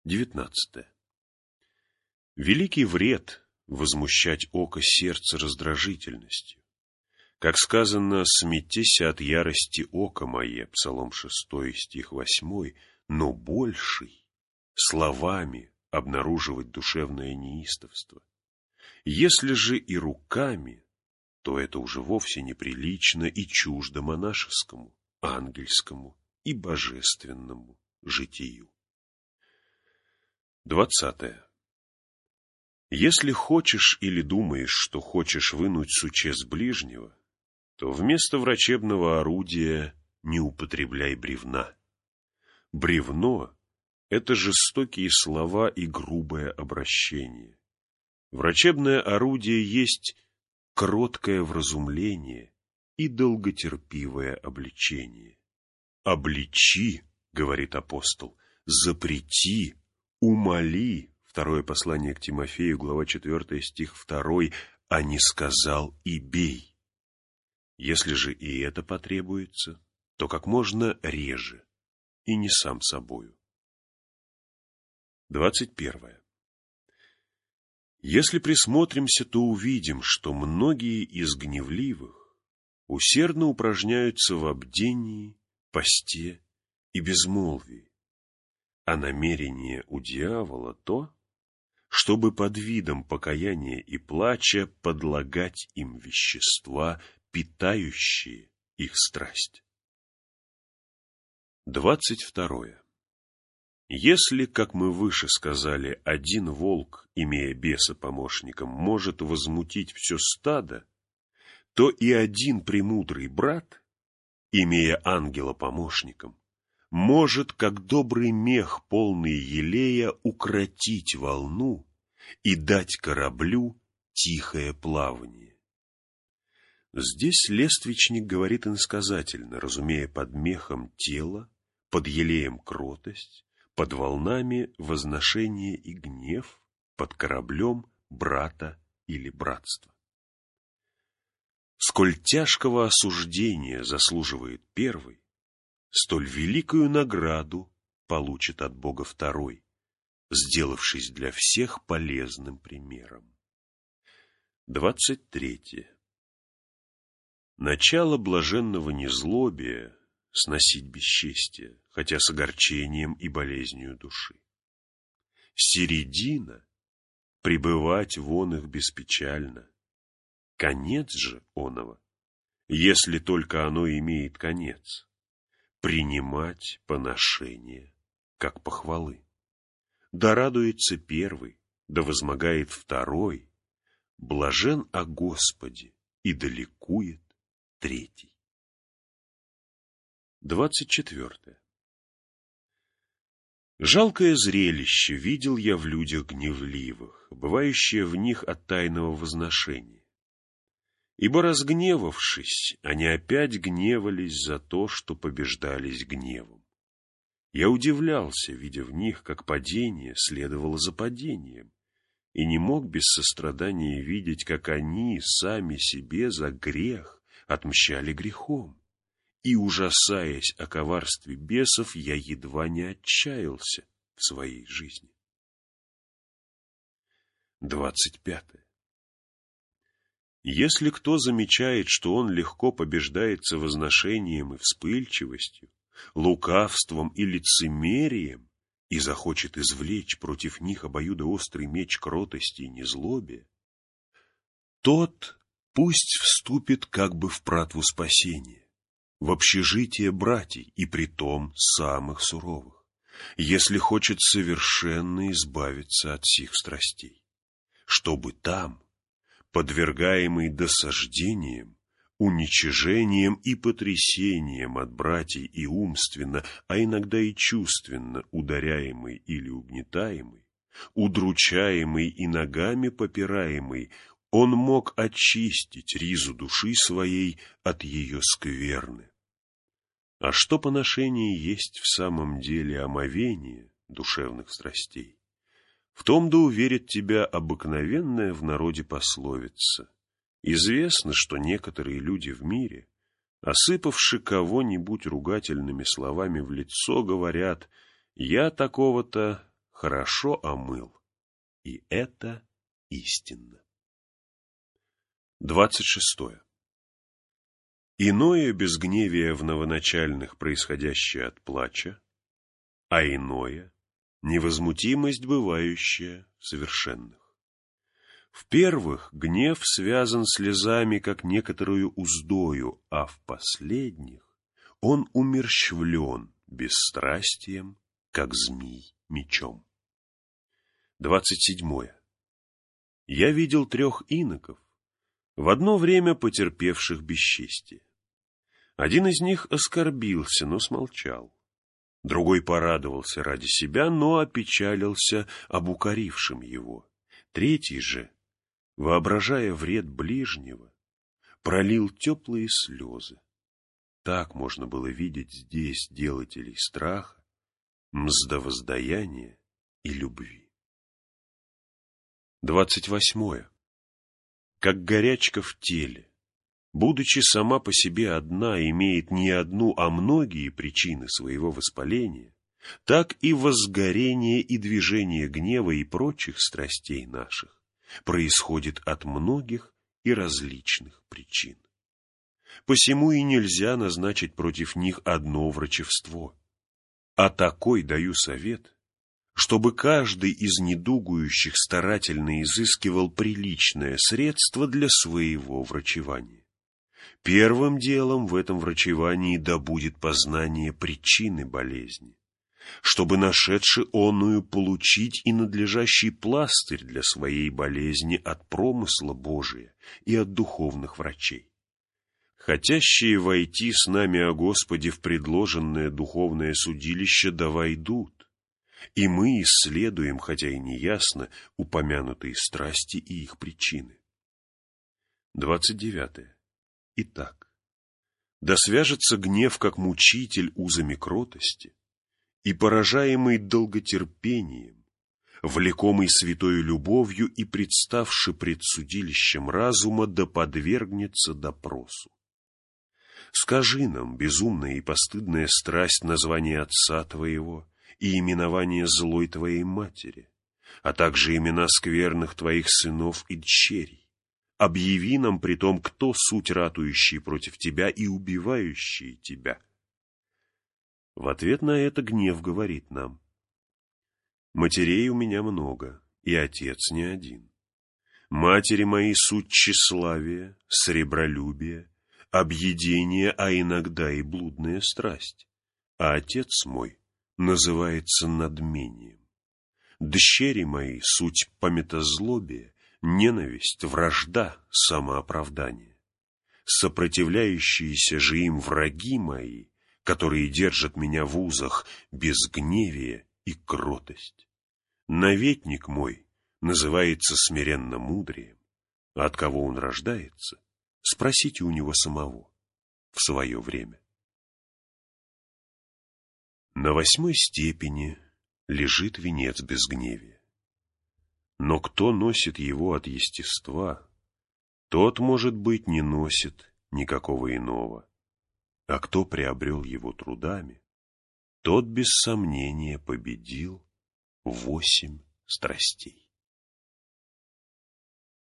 19. Великий вред возмущать око сердца раздражительностью. Как сказано, «Сметися от ярости око мое», Псалом 6, стих 8, но больший словами обнаруживать душевное неистовство. Если же и руками, то это уже вовсе неприлично и чуждо монашескому, ангельскому и божественному житию. 20. Если хочешь или думаешь, что хочешь вынуть сучец ближнего, то вместо врачебного орудия не употребляй бревна. Бревно — это жестокие слова и грубое обращение. Врачебное орудие есть кроткое вразумление и долготерпивое обличение. «Обличи, — говорит апостол, — запрети, умоли». Второе послание к Тимофею, глава 4, стих 2, «а не сказал и бей». Если же и это потребуется, то как можно реже и не сам собою. 21. Если присмотримся, то увидим, что многие из гневливых усердно упражняются в бдении, посте и безмолвии, а намерение у дьявола то, чтобы под видом покаяния и плача подлагать им вещества, питающие их страсть. 22. Если, как мы выше сказали, один волк, имея беса помощником, может возмутить все стадо, то и один премудрый брат, имея ангела помощником, может, как добрый мех, полный елея, укротить волну и дать кораблю тихое плавание. Здесь лествичник говорит иносказательно, разумея под мехом тело, под елеем кротость, под волнами возношение и гнев, под кораблем брата или братства. Сколь тяжкого осуждения заслуживает первый, столь великую награду получит от Бога второй, сделавшись для всех полезным примером. 23. Начало блаженного незлобия — сносить бесчестие, хотя с огорчением и болезнью души. Середина — пребывать вон их беспечально. Конец же оного, если только оно имеет конец, принимать поношение, как похвалы. Да радуется первый, да возмогает второй, блажен о Господе и да ликует третий. 24. Жалкое зрелище видел я в людях гневливых, бывающее в них от тайного возношения. Ибо, разгневавшись, они опять гневались за то, что побеждались гневом. Я удивлялся, видя в них, как падение следовало за падением, и не мог без сострадания видеть, как они сами себе за грех отмщали грехом. И, ужасаясь о коварстве бесов, я едва не отчаялся в своей жизни. 25. Если кто замечает, что он легко побеждается возношением и вспыльчивостью, лукавством и лицемерием, и захочет извлечь против них обоюдоострый меч кротости и незлобия, тот пусть вступит как бы в пратву спасения, в общежитие братьев, и притом самых суровых, если хочет совершенно избавиться от сих страстей, чтобы там, подвергаемый досаждением, уничижением и потрясением от братьев и умственно, а иногда и чувственно ударяемый или угнетаемый, удручаемый и ногами попираемый, он мог очистить ризу души своей от ее скверны. А что поношение есть в самом деле омовение душевных страстей, в том да уверит тебя обыкновенная в народе пословица. Известно, что некоторые люди в мире, осыпавши кого-нибудь ругательными словами в лицо, говорят: «Я такого-то хорошо омыл, и это истинно. 26. Иное безгневие в новоначальных, происходящее от плача, а иное — невозмутимость, бывающая в совершенных. В первых гнев связан слезами, как некоторую уздою, а в последних он умерщвлен бесстрастием, как змий мечом. 27. Я видел 3 иноков, в одно время потерпевших бесчестие. Один из них оскорбился, но смолчал. Другой порадовался ради себя, но опечалился об укорившем его. Третий же, воображая вред ближнего, пролил теплые слезы. Так можно было видеть здесь делателей страха, мздовоздаяния и любви. 28. Как горячка в теле, будучи сама по себе одна, имеет не одну, а многие причины своего воспаления, так и возгорение и движение гнева и прочих страстей наших происходит от многих и различных причин. Посему и нельзя назначить против них одно врачевство. А такой даю совет, чтобы каждый из недугующих старательно изыскивал приличное средство для своего врачевания. Первым делом в этом врачевании да будет познание причины болезни, чтобы, нашедши оную, получить и надлежащий пластырь для своей болезни от промысла Божия и от духовных врачей. Хотящие войти с нами о Господе в предложенное духовное судилище да войдут, и мы исследуем, хотя и неясно, упомянутые страсти и их причины. 29. Итак, да свяжется гнев как мучитель узами кротости, и поражаемый долготерпением, влекомый святою любовью и представши пред судилищем разума, да подвергнется допросу. Скажи нам, безумная и постыдная страсть, название отца твоего и именование злой твоей матери, а также имена скверных твоих сынов и дщерей. Объяви нам при том, кто суть ратующий против тебя и убивающий тебя. В ответ на это гнев говорит нам: матерей у меня много, и отец не один. Матери мои суть тщеславие, сребролюбие, объедение, а иногда и блудная страсть, а отец мой называется надмением. Дщери мои суть памятозлобие, ненависть, вражда, самооправдание. Сопротивляющиеся же им враги мои, которые держат меня в узах, безгневие и кротость. Наветник мой называется смиренно мудрием, а от кого он рождается, спросите у него самого в свое время. На 8 степени лежит венец безгневия. Но кто носит его от естества, тот, может быть, не носит никакого иного, а кто приобрел его трудами, тот без сомнения победил 8 страстей.